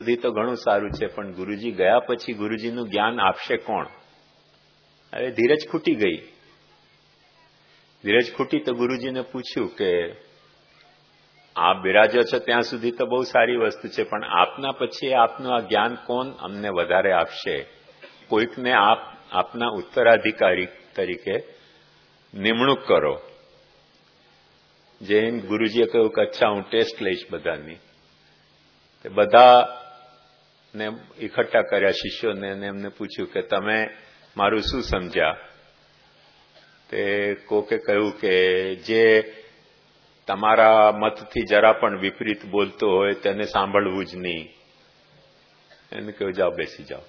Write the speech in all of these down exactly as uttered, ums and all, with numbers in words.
સુધી તો ઘણું સારું છે, પણ ગુરુજી ગયા પછી ગુરુજીનું જ્ઞાન આપશે કોણ? હવે ધીરજ ખૂટી ગઈ. ધીરજ ખૂટી તો ગુરુજીને પૂછ્યું કે આપ બિરાજો છો ત્યાં સુધી તો બહુ સારી વસ્તુ છે, પણ આપના પછી આપનું આ જ્ઞાન કોણ અમને વધારે આપશે? કોઈકને આપ આપના ઉત્તરાધિકારી તરીકે નિમણૂક કરો. જૈન ગુરુજીએ કહ્યું કે અચ્છા, હું ટેસ્ટ લઈશ બધાની. બધાને એકઠા કર્યા શિષ્યોને, અને એમને પૂછ્યું કે તમે મારું શું સમજ્યા? તે કોકે કહ્યું કે જે તમારા મતથી જરા પણ વિપરીત બોલતો હોય તેને સાંભળવું જ નહીં. એને કહ્યું જાઓ, બેસી જાઓ.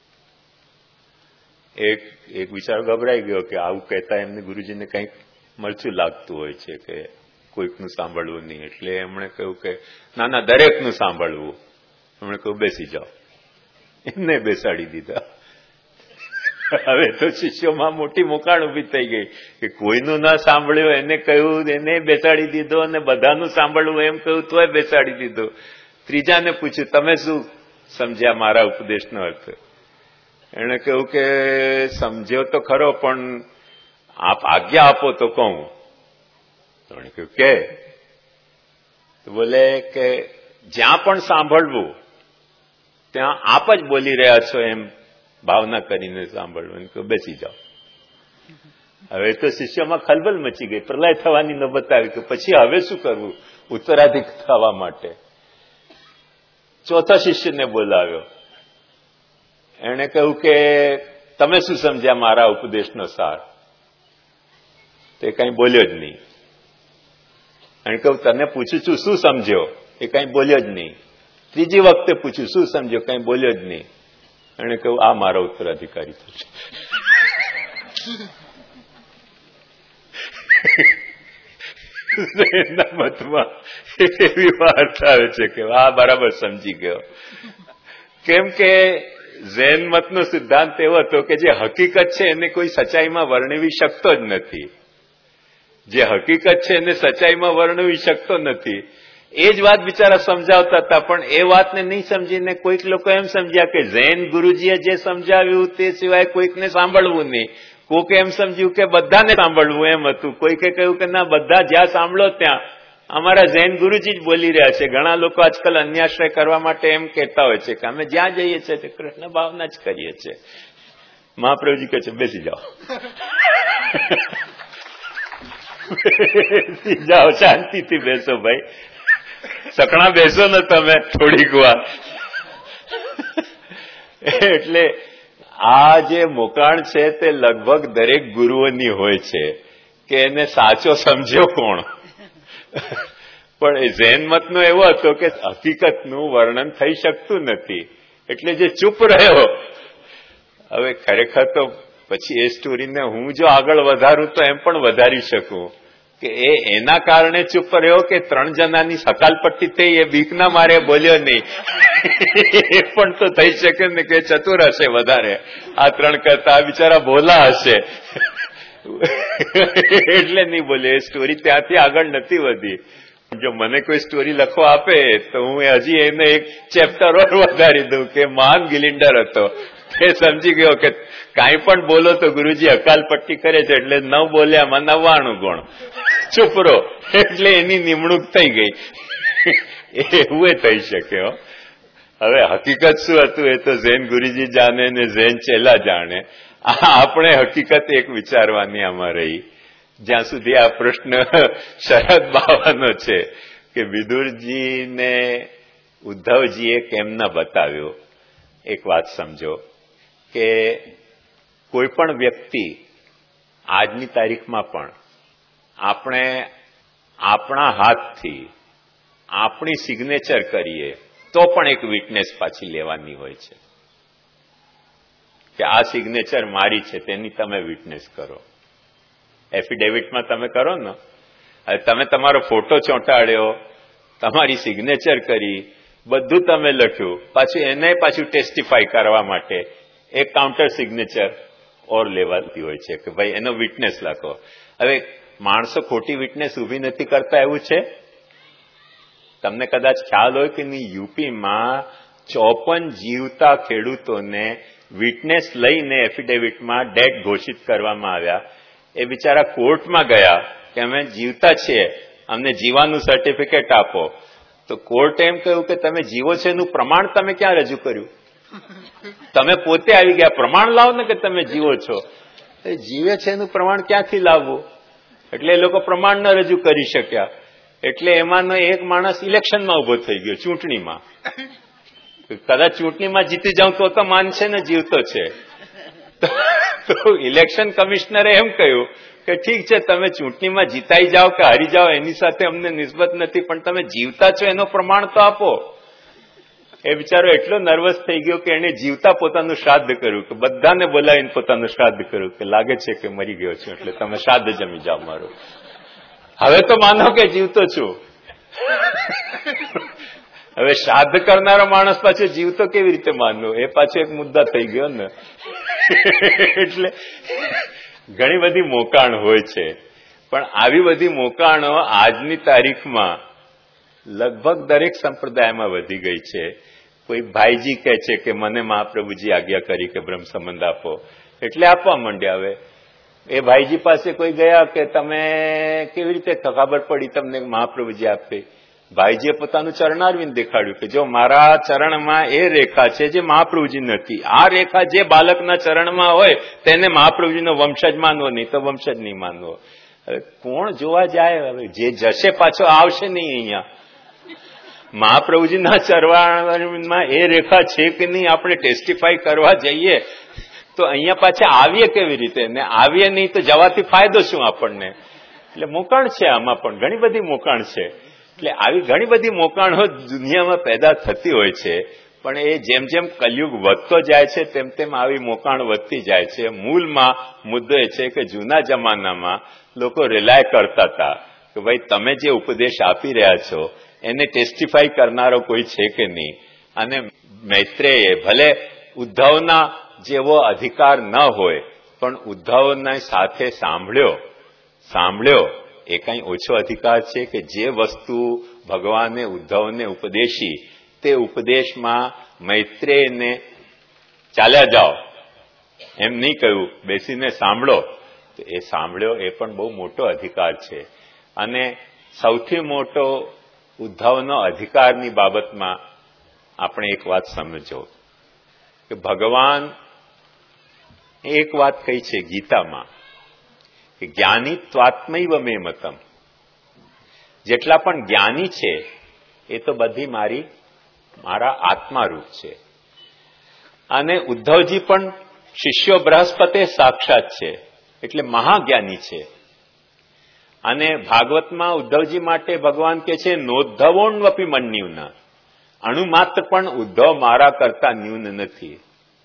એક એક વિચાર ગભરાઈ ગયો કે આવું કહેતા એમને ગુરુજીને કંઈક મરચું લાગતું હોય છે કે કોઈકનું સાંભળવું નહીં. એટલે એમણે કહ્યું કે ના ના, દરેકનું સાંભળવું. એમણે કહ્યું બેસી જાઓ. એમને બેસાડી દીધા. હવે તો શિષ્યોમાં મોટી મોકાણ ઉભી થઈ ગઈ કે કોઈનું ના સાંભળ્યું એને કહ્યું, એને બેસાડી દીધો, અને બધાનું સાંભળવું એમ કહ્યું તોય બેસાડી દીધો. ત્રીજાને પૂછ્યું તમે શું સમજ્યા મારા ઉપદેશનો અર્થ? એણે કહ્યું કે સમજ્યો તો ખરો, પણ આપ આજ્ઞા આપો તો કહું. એણે કહ્યું કે બોલે કે જ્યાં પણ સાંભળવું ત્યાં આપ જ બોલી રહ્યા છો એમ ભાવના કરીને સાંભળવું. એને કહ્યું બેસી જાઓ. હવે તો શિષ્યોમાં ખલબલ મચી ગઈ, પ્રલય થવાની નોબત આવી કે પછી હવે શું કરવું ઉત્તરાધિક થવા માટે? ચોથા શિષ્યને બોલાવ્યો. એણે કહ્યું કે તમે શું સમજ્યા મારા ઉપદેશનો સાર? તે કંઈ બોલ્યો જ નહીં. એણે કહ્યું તને પૂછું છું શું સમજ્યો? એ કંઈ બોલ્યો જ નહીં. ત્રીજી વખતે પૂછ્યું શું સમજ્યો? કંઈ બોલ્યો જ નહીં. એણે કહ્યું આ મારો ઉત્તરાધિકારી થશે. એના મતમાં એવી વાત આવે છે કે આ બરાબર સમજી ગયો. કેમ કે ઝેન મતનો સિદ્ધાંત એવો હતો કે જે હકીકત છે એને કોઈ સચ્ચાઈમાં વર્ણવી શકતો જ નથી. જે હકીકત છે એને સચ્ચાઈમાં વર્ણવી શકતો નથી. એ જ વાત બિચારા સમજાવતા હતા, પણ એ વાતને નહીં સમજીને કોઈક લોકો એમ સમજ્યા કે ઝૈન ગુરુજીએ જે સમજાવ્યું તે સિવાય કોઈકને સાંભળવું નહીં. કોકે એમ સમજ્યું કે બધાને સાંભળવું એમ હતું. કોઈકે કહ્યું કે ના, બધા જ્યાં સાંભળો ત્યાં અમારા ઝૈન ગુરુજી જ બોલી રહ્યા છે. ઘણા લોકો આજકાલ અન્યાશ્રય કરવા માટે એમ કહેતા હોય છે કે અમે જ્યાં જઈએ છીએ તે કૃષ્ણ ભાવના જ કરીએ છીએ. મહાપ્રભુજી કહે છે બેસી જાઓ. બેસી જાઓ, શાંતિથી બેસો ભાઈ. સકણા બેસો ને તમે થોડીક વાર. એટલે આ જે મોકાણ છે તે લગભગ દરેક ગુરુઓની હોય છે કે એને સાચો સમજ્યો કોણ. પણ એ ઝૈન મતનો એવો હતો કે હકીકતનું વર્ણન થઈ શકતું નથી, એટલે જે ચૂપ રહ્યો. હવે ખરેખર તો પછી એ સ્ટોરીને હું જો આગળ વધારું તો એમ પણ વધારી શકું કે એ એના કારણે ચૂપ રહ્યો કે ત્રણ જણાની સકાલપટ્ટી થઈ એ બીકના મારે બોલ્યો નહીં. એ પણ તો થઈ શકે ને કે ચતુર હશે વધારે આ ત્રણ કરતા, આ બિચારા ભોલા હશે એટલે નહીં બોલે. એ સ્ટોરી ત્યાંથી આગળ નથી વધી. જો મને કોઈ સ્ટોરી લખવા આપે તો હું હજી એને એક ચેપ્ટર વધારી દઉં કે મહાન ગિલિન્ડર હતો. એ સમજી ગયો કે કાંઈ પણ બોલો તો ગુરુજી અકાલપટ્ટી કરે છે, એટલે ન બોલ્યામાં નવ્વાણું ગુણ. ચૂપ રહો એટલે એની નિમણૂક થઈ ગઈ. એવું થઈ શકે. હવે હકીકત શું હતું એ તો ઝૈન ગુરુજી જાણે ને ઝૈન ચેલા જાણે. આપણે હકીકત એક વિચારવાની આમાં રહી. જ્યાં સુધી આ પ્રશ્ન શરદ બાવાનો છે કે વિદુરજીને ઉદ્ધવજીએ કેમ ન બતાવ્યો. એક વાત સમજો કે કોઈ પણ વ્યક્તિ આજની તારીખમાં પણ આપણે આપણા હાથથી આપણી સિગ્નેચર કરીએ તો પણ એક વિટનેસ પાછી લેવાની હોય છે કે આ સિગ્નેચર મારી છે, તેની તમે વિટનેસ કરો. એફિડેવિટમાં તમે કરો ને, હવે તમે તમારો ફોટો ચોંટાડ્યો, તમારી સિગ્નેચર કરી, બધું તમે લખ્યું, પાછું એને પાછું ટેસ્ટિફાય કરવા માટે એક કાઉન્ટર સિગ્નેચર ઓર લેવાતી હોય છે કે ભાઈ એનો વિટનેસ લખો. હવે માણસો ખોટી વિટનેસ ઉભી નથી કરતા એવું છે. તમને કદાચ ખ્યાલ હોય કે નહીં, યુપીમાં ચોપન જીવતા ખેડૂતોને વિટનેસ લઈને એફિડેવિટમાં ડેડ ઘોષિત કરવામાં આવ્યા. એ બિચારા કોર્ટમાં ગયા કે અમે જીવતા છીએ, અમને જીવાનું સર્ટિફિકેટ આપો. તો કોર્ટે એમ કહ્યું કે તમે જીવો છો એનું પ્રમાણ તમે ક્યાં રજૂ કર્યું? તમે પોતે આવી ગયા, પ્રમાણ લાવો ને કે તમે જીવો છો. જીવે છે એનું પ્રમાણ ક્યાંથી લાવવું? એટલે એ લોકો પ્રમાણ ન રજૂ કરી શક્યા. એટલે એમાંનો એક માણસ ઇલેક્શનમાં ઉભો થઈ ગયો, ચૂંટણીમાં. કદાચ ચૂંટણીમાં જીતી જાઉં તો તો માનશે ને જીવતો છે. તો ઇલેક્શન કમિશનરે એમ કહ્યું કે ઠીક છે, તમે ચૂંટણીમાં જીતાઈ જાઓ કે હારી જાઓ એની સાથે અમને નિસ્બત નથી, પણ તમે જીવતા છો એનો પ્રમાણ તો આપો. એ બિચારો એટલો નર્વસ થઈ ગયો કે એને જીવતા પોતાનું શ્રાદ્ધ કર્યું, કે બધાને બોલાવીને પોતાનું શ્રાદ્ધ કર્યું કે લાગે છે કે મરી ગયો છું, એટલે તમે શ્રાદ્ધ જમી જાઓ મારું. હવે તો માનો કે જીવતો છું. હવે શ્રાદ્ધ કરનારો માણસ પાછો જીવતો કેવી રીતે માનવો? એ પાછો એક મુદ્દા થઈ ગયો ને. એટલે ઘણી બધી મોકાણ હોય છે, પણ આવી બધી મોકાણો આજની તારીખમાં લગભગ દરેક સંપ્રદાયમાં વધી ગઈ છે. કોઈ ભાઈજી કહે છે કે મને મહાપ્રભુજી આજ્ઞા કરી કે બ્રહ્મ સંબંધ આપો, એટલે આપવા માંડ્યા. હવે એ ભાઈજી પાસે કોઈ ગયા કે તમે કેવી રીતે ખબર પડી તમને મહાપ્રભુજી આપે? ભાઈજીએ પોતાનું ચરણારવિંદ દેખાડ્યું કે જો મારા ચરણમાં એ રેખા છે જે મહાપ્રભુજી નથી. આ રેખા જે બાલકના ચરણમાં હોય તેને મહાપ્રભુજીનો વંશજ માનવો, નહીં તો વંશજ નહીં માનવો. હવે કોણ જોવા જાય? હવે જે જશે પાછો આવશે નહીં અહીંયા. મહાપ્રભુજીના ચરણમાં એ રેખા છે કે નહીં આપણે ટેસ્ટિફાઈ કરવા જઈએ તો અહીંયા પાછા આવીએ કેવી રીતે? ને આવીએ નહીં તો જવાથી ફાયદો શું આપણને? એટલે મોકાણ છે, આમાં પણ ઘણી બધી મોકાણ છે. એટલે આવી ઘણી બધી મોકાણો દુનિયામાં પેદા થતી હોય છે, પણ એ જેમ જેમ કલયુગ વધતો જાય છે તેમ તેમ આવી મોકાણ વધતી જાય છે. મૂળમાં મુદ્દો એ છે કે જૂના જમાનામાં લોકો રિલાય કરતા હતા કે ભાઈ તમે જે ઉપદેશ આપી રહ્યા છો એને ટેસ્ટિફાઈ કરનારો કોઈ છે કે નહીં. અને મૈત્રેયે ભલે ઉદ્ધવના જેવો અધિકાર ન હોય પણ ઉદ્ધવના સાથે સાંભળ્યો સાંભળ્યો એ કઈ ઓછો અધિકાર છે કે જે વસ્તુ ભગવાને ઉદ્ધવને ઉપદેશી તે ઉપદેશમાં મૈત્રેયને ચાલ્યા જાઓ એમ નહીં કહ્યું, બેસીને સાંભળો. તો એ સાંભળ્યો એ પણ બહુ મોટો અધિકાર છે. અને સૌથી મોટો ઉદ્ધવનો અધિકારની બાબતમાં આપણે એક વાત સમજો કે ભગવાન એક વાત કહી છે ગીતામાં કે જ્ઞાની ત્વાત્મૈવ મે મતમ. જેટલા પણ જ્ઞાની છે એ તો બધી મારી મારા આત્મારૂપ છે. અને ઉદ્ધવજી પણ શિષ્યો બૃહસ્પતિ સાક્ષાત છે એટલે મહાજ્ઞાની છે. અને ભાગવતમાં ઉદ્ધવજી માટે ભગવાન કે છે નોદ્ધવોન્વપી મન્યુના, અણુ માત્ર પણ ઉદ્ધવ મારા કરતા ન્યૂન નથી.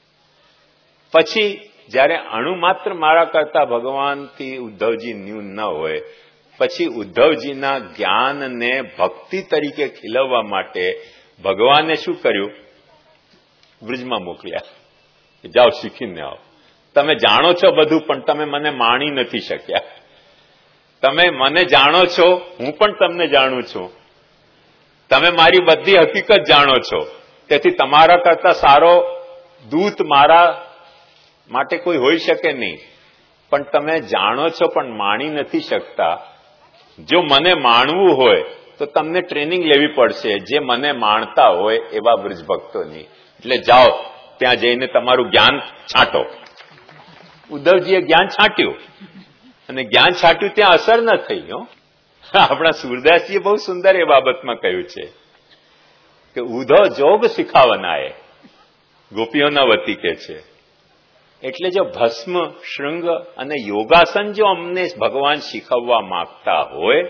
પછી જયારે અણુ માત્ર મારા કરતા ભગવાનથી ઉદ્ધવજી ન્યૂન ન હોય, પછી ઉદ્ધવજીના જ્ઞાનને ભક્તિ તરીકે ખીલવવા માટે ભગવાને શું કર્યું? બ્રિજમાં મોકલ્યા. જાઓ શીખીને આવો. તમે જાણો છો બધું પણ તમે મને માણી નથી શક્યા. તમે મને જાણો છો, હું પણ તમને જાણું છું. તમે મારી બધી હકીકત જાણો છો, તેથી તમારા કરતા સારો દૂત મારા માટે કોઈ હોઈ શકે નહીં. પણ તમે જાણો છો પણ માણી નથી શકતા. જો મને માણવું હોય તો તમને ટ્રેનિંગ લેવી પડશે જે મને માણતા હોય એવા બ્રજભક્તોની. એટલે જાઓ ત્યાં જઈને તમારું જ્ઞાન છાંટો. ઉદ્ધવજીએ જ્ઞાન છાંટ્યું અને જ્ઞાન છાંટ્યું ત્યાં અસર ન થઈ. હો, આપણા સુરદાસજીએ બહુ સુંદર એ બાબતમાં કહ્યું છે કે ઉધો જોગ શીખાવનાએ ગોપીઓના વતી કે છે. એટલે જો ભસ્મ, શૃંગ અને યોગાસન જો અમને ભગવાન શીખવવા માંગતા હોય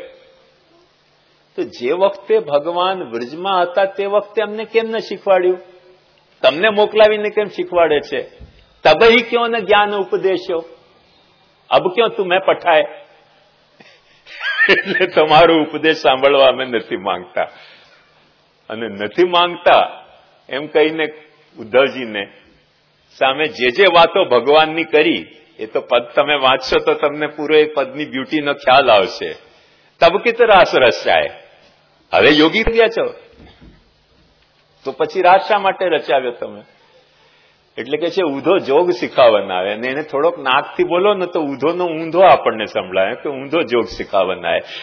તો જે વખતે ભગવાન વ્રજમાં હતા તે વખતે અમને કેમ ન શીખવાડ્યું? તમને મોકલાવીને કેમ શીખવાડે છે? તબહી ક્યો ને જ્ઞાન ઉપદેશો, અબ ક્યો તુમે પઠાય. એટલે તમારો ઉપદેશ સાંભળવા અમે નથી માંગતા. અને નથી માંગતા એમ કહીને ઉદ્ધવજીને સામે જે જે વાતો ભગવાનની કરી એ તો પદ તમે વાંચશો તો તમને પૂરો એ પદની બ્યુટીનો ખ્યાલ આવશે. તબ કિત રાસ રસાય. હવે યોગી થયા છો, તો પછી રાસ શા માટે રચાવ્યો તમે? એટલે કે છે ઊંધો જોગ શીખાવવાના આવે, અને એને થોડોક નાકથી બોલો ને તો ઊંધોનો ઊંધો આપણને સંભળાય કે ઊંધો જોગ શીખાવવાના આવે.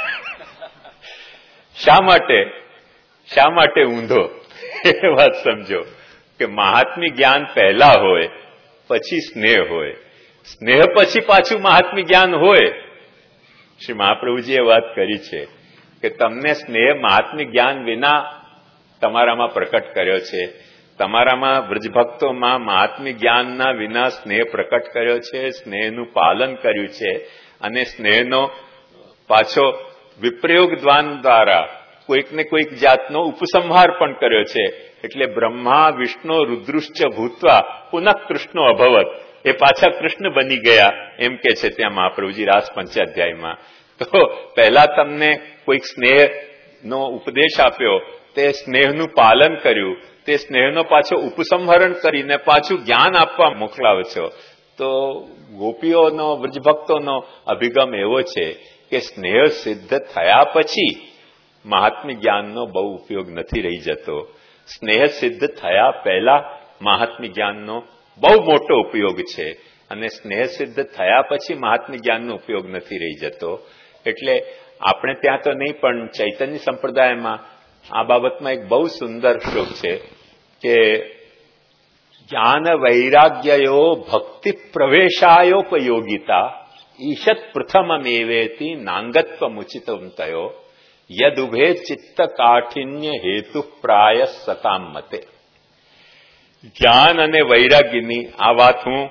શા માટે શા માટે ઊંધો? એ વાત સમજો કે મહાત્મી જ્ઞાન પહેલા હોય, પછી સ્નેહ હોય, સ્નેહ પછી પાછું મહાત્મી જ્ઞાન હોય. શ્રી મહાપ્રભુજીએ વાત કરી છે કે તમને સ્નેહ મહાત્મી જ્ઞાન વિના તમારામાં પ્રકટ કર્યો છે, તમારામાં વ્રજભક્તોમાં મહાત્મી જ્ઞાનના વિના સ્નેહ પ્રકટ કર્યો છે, સ્નેહનું પાલન કર્યું છે, અને સ્નેહનો પાછો વિપ્રયોગ દ્વાન દ્વારા કોઈક ને કોઈક જાતનો ઉપસંહાર પણ કર્યો છે. એટલે બ્રહ્મા વિષ્ણુ રુદ્રુશ્ચ ભૂતવા પુનઃ કૃષ્ણો અભવત, એ પાછા કૃષ્ણ બની ગયા એમ કે છે ત્યાં મહાપ્રભુજી રાસ પંચાધ્યાયમાં. તો પહેલા તમને કોઈક સ્નેહનો ઉપદેશ આપ્યો, તે સ્નેહનું પાલન કર્યું, તે સ્નેહનો પાછો ઉપસંહરણ કરીને પાછું જ્ઞાન આપવા મોકલાવો છો. તો ગોપીઓનો વ્રજભક્તોનો અભિગમ એવો છે કે સ્નેહ સિદ્ધ થયા પછી મહાત્મી જ્ઞાનનો બહુ ઉપયોગ નથી રહી જતો. સ્નેહ સિદ્ધ થયા પહેલા મહાત્મી જ્ઞાનનો બહુ મોટો ઉપયોગ છે, અને સ્નેહ સિદ્ધ થયા પછી મહાત્મી જ્ઞાનનો ઉપયોગ નથી રહી જતો. એટલે આપણે ત્યાં તો નહીં, પણ ચૈતન્ય સંપ્રદાયમાં આ બાબતમાં એક બહુ સુંદર શ્લોક છે કે જ્ઞાન વૈરાગ્યયો ભક્તિ પ્રવેશાયોપયોગિતા ઈશત પ્રથમમેવેતિ નાંગત્વ મુચિતમ તયો યદુભે ચિત્ત કાઠિન્ય હેતુ પ્રાય સતામ મતે. જ્ઞાન અને વૈરાગ્યની આ વાત હું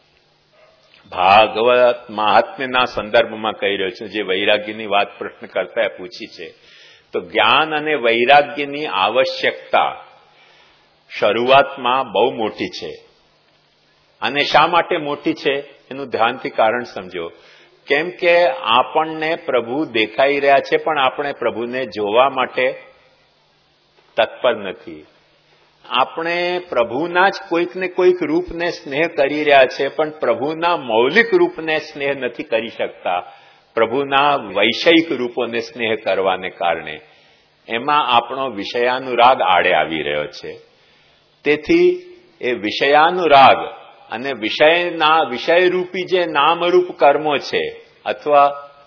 ભાગવત મહાત્મ્યના સંદર્ભમાં કહી રહ્યો છું, જે વૈરાગ્યની વાત પ્રશ્ન કરતા પૂછી છે. તો જ્ઞાન અને વૈરાગ્યની આવશ્યકતા શરૂઆતમાં બહુ મોટી છે. અને શા માટે મોટી છે એનું ધ્યાનથી કારણ સમજો. કેમ કે આપણને પ્રભુ દેખાઈ રહ્યા છે, પણ આપણે પ્રભુને જોવા માટે તત્પર નથી. આપણે પ્રભુના જ કોઈક ને કોઈક રૂપને સ્નેહ કરી રહ્યા છે, પણ પ્રભુના મૌલિક રૂપને સ્નેહ નથી કરી શકતા. પ્રભુના વૈષયિક રૂપોને સ્નેહ કરવાને કારણે એમાં આપણો વિષયાનુરાગ આડે આવી રહ્યો છે. તેથી એ વિષયાનુરાગ અને વિષયના વિષયરૂપી જે નામરૂપ કર્મો છે, અથવા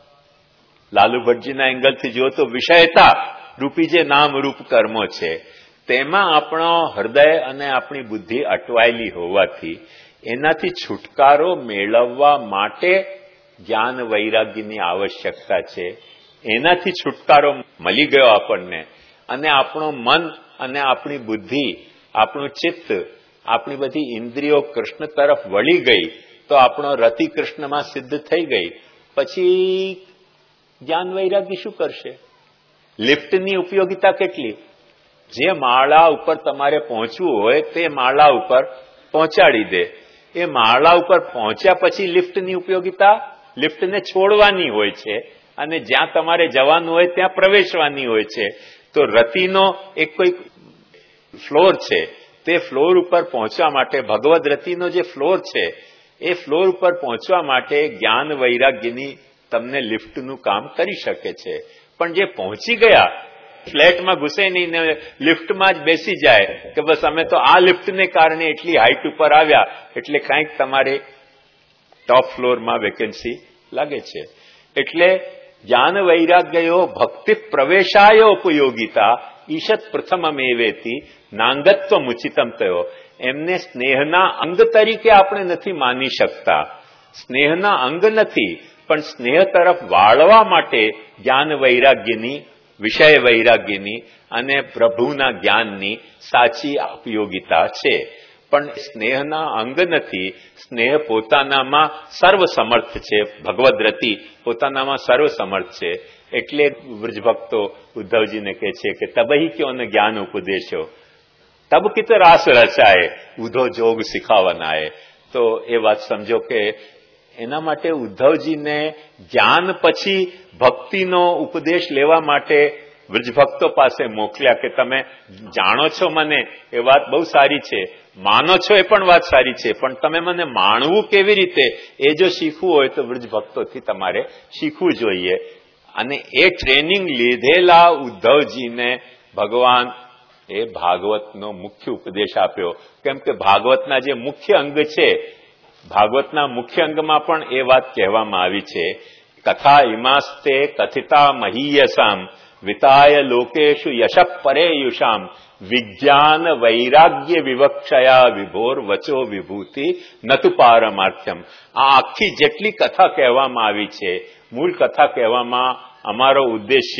લાલુ ભટ્ટજીના એંગલથી જુઓ તો વિષયતા રૂપી જે નામરૂપ કર્મો છે, તેમાં આપણો હૃદય અને આપણી બુદ્ધિ અટવાયેલી હોવાથી એનાથી છુટકારો મેળવવા માટે જ્ઞાન વૈરાગ્યની આવશ્યકતા છે. એનાથી છુટકારો મળી ગયો આપણને, અને આપણું મન અને આપણી બુદ્ધિ, આપણું ચિત્ત, આપણી બધી ઇન્દ્રિયો કૃષ્ણ તરફ વળી ગઈ, તો આપણો રતિ કૃષ્ણમાં સિદ્ધ થઈ ગઈ. પછી જ્ઞાન વૈરાગ્ય શું કરશે? લિફ્ટની ઉપયોગિતા કેટલી? જે માળા ઉપર તમારે પહોંચવું હોય તે માળા ઉપર પહોંચાડી દે. એ માળા ઉપર પહોંચ્યા પછી લિફ્ટની ઉપયોગિતા, લિફ્ટને છોડવાની હોય છે, અને જ્યાં તમારે જવાનું હોય ત્યાં પ્રવેશવાની હોય છે. તો રતિનો એક કોઈ ફ્લોર છે, તે ફ્લોર ઉપર પહોંચવા માટે, ભગવદ રતિનો જે ફ્લોર છે, એ ફ્લોર ઉપર પહોંચવા માટે જ્ઞાન વૈરાગ્યની તમને લિફ્ટનું કામ કરી શકે છે. પણ જે પહોંચી ગયા, ફ્લેટમાં ઘૂસે નહીં ને લિફ્ટમાં જ બેસી જાય કે બસ અમે તો આ લિફ્ટને કારણે એટલી હાઈટ ઉપર આવ્યા, એટલે કાંઈક તમારે ટોપ ફ્લોરમાં વેકેન્સી લાગે છે. એટલે જ્ઞાન વૈરાગ્યો ભક્તિ પ્રવેશાય ઉપયોગિતા ઈશત પ્રથમમેવેતી નાંગત્વ મુચિતમ થયો. એમને સ્નેહના અંગ તરીકે આપણે નથી માની શકતા. સ્નેહના અંગ નથી, પણ સ્નેહ તરફ વાળવા માટે જ્ઞાન વૈરાગ્યની, વિષય વૈરાગ્યની અને પ્રભુના જ્ઞાનની સાચી ઉપયોગિતા છે. પણ સ્નેહના અંગ નથી. સ્નેહ પોતાનામાં સર્વસમર્થ છે. ભગવદ રતિ પોતાનામાં સર્વસમર્થ છે. એટલે વ્રજભક્તો ઉદ્ધવજીને કહે છે કે તબહી ક્યોને જ્ઞાન ઉપદેશો તબ કિત રાસ રચાય ઉધો જોગ શીખાવનાય. તો એ વાત સમજો કે એના માટે ઉદ્ધવજીને જ્ઞાન પછી ભક્તિનો ઉપદેશ લેવા માટે વ્રજભક્તો પાસે મોકલ્યા કે તમે જાણો છો મને, એ વાત બહુ સારી છે, માનો છો એ પણ વાત સારી છે, પણ તમે મને માણવું કેવી રીતે એ જો શીખવું હોય તો વ્રજભક્તોથી તમારે શીખવું જોઈએ. અને એ ટ્રેનિંગ લીધેલા ઉદ્ધવજીને ભગવાન એ ભાગવતનો મુખ્ય ઉપદેશ આપ્યો. કેમ કે ભાગવતના જે મુખ્ય અંગ છે, ભાગવતના મુખ્ય અંગમાં પણ એ વાત કહેવામાં આવી છે, કથા ઇમાસ્તે કથિતા મહીયસામ વિતાય લોકેશુ યશ પરેયુષામ વિજ્ઞાન વૈરાગ્ય વિવક્ષયા વિભોર વચો વિભૂતિ નતુ પારમાર્થ્યમ. આ આખી જેટલી કથા કહેવામાં આવી છે, મૂળ કથા કહેવામાં અમારો ઉદ્દેશ્ય